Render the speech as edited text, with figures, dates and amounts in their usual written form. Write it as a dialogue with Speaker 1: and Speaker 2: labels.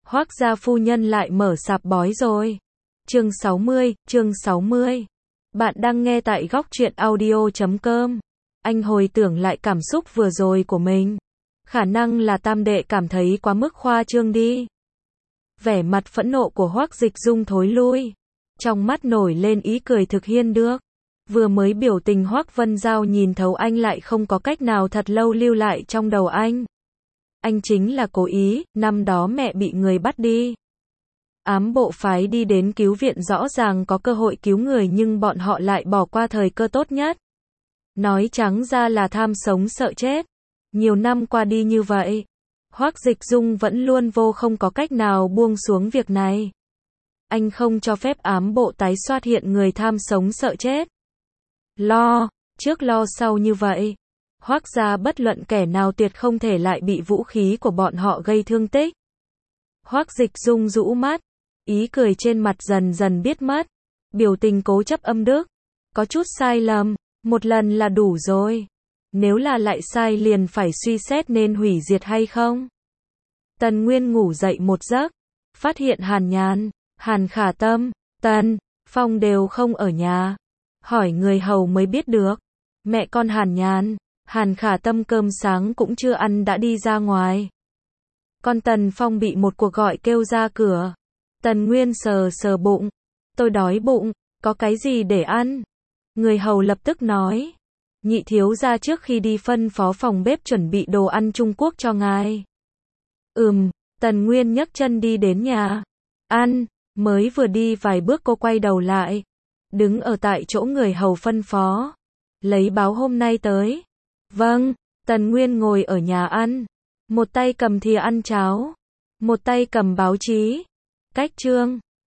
Speaker 1: Hoác gia phu nhân lại mở sạp bói rồi. Chương 60. Bạn đang nghe tại góc truyện audio.com. Anh hồi tưởng lại cảm xúc vừa rồi của mình. Khả năng là tam đệ cảm thấy quá mức khoa trương đi. Vẻ mặt phẫn nộ của Hoác Dịch Dung thối lui. Trong mắt nổi lên ý cười thực hiên được. Vừa mới biểu tình Hoác Vân Giao nhìn thấu anh lại không có cách nào thật lâu lưu lại trong đầu anh. Anh chính là cố ý, năm đó mẹ bị người bắt đi. Ám bộ phái đi đến cứu viện rõ ràng có cơ hội cứu người nhưng bọn họ lại bỏ qua thời cơ tốt nhất. Nói trắng ra là tham sống sợ chết. Nhiều năm qua đi như vậy, Hoác Dịch Dung vẫn luôn không có cách nào buông xuống việc này. Anh không cho phép ám bộ tái xuất hiện người tham sống sợ chết. Lo, trước lo sau như vậy. Hoác gia bất luận kẻ nào tuyệt không thể lại bị vũ khí của bọn họ gây thương tích. Hoác Dịch Dung rũ mắt, ý cười trên mặt dần dần biết mất. Biểu tình cố chấp âm đức. Có chút sai lầm, một lần là đủ rồi. Nếu là lại sai liền phải suy xét nên hủy diệt hay không. Tần Nguyên ngủ dậy một giấc, phát hiện Hàn Nhàn, Hàn Khả Tâm, Tần Phong đều không ở nhà. Hỏi người hầu mới biết được, mẹ con Hàn Nhàn, Hàn Khả Tâm cơm sáng cũng chưa ăn đã đi ra ngoài. Con Tần Phong bị một cuộc gọi kêu ra cửa. Tần Nguyên sờ sờ bụng, tôi đói bụng, có cái gì để ăn? Người hầu lập tức nói, nhị thiếu gia trước khi đi phân phó phòng bếp chuẩn bị đồ ăn Trung Quốc cho ngài. Tần Nguyên nhấc chân đi đến nhà. Ăn, mới vừa đi vài bước cô quay đầu lại. Đứng ở tại chỗ người hầu phân phó. Lấy báo hôm nay tới. Vâng, Tần Nguyên ngồi ở nhà ăn. Một tay cầm thìa ăn cháo. Một tay cầm báo chí. Cách chương.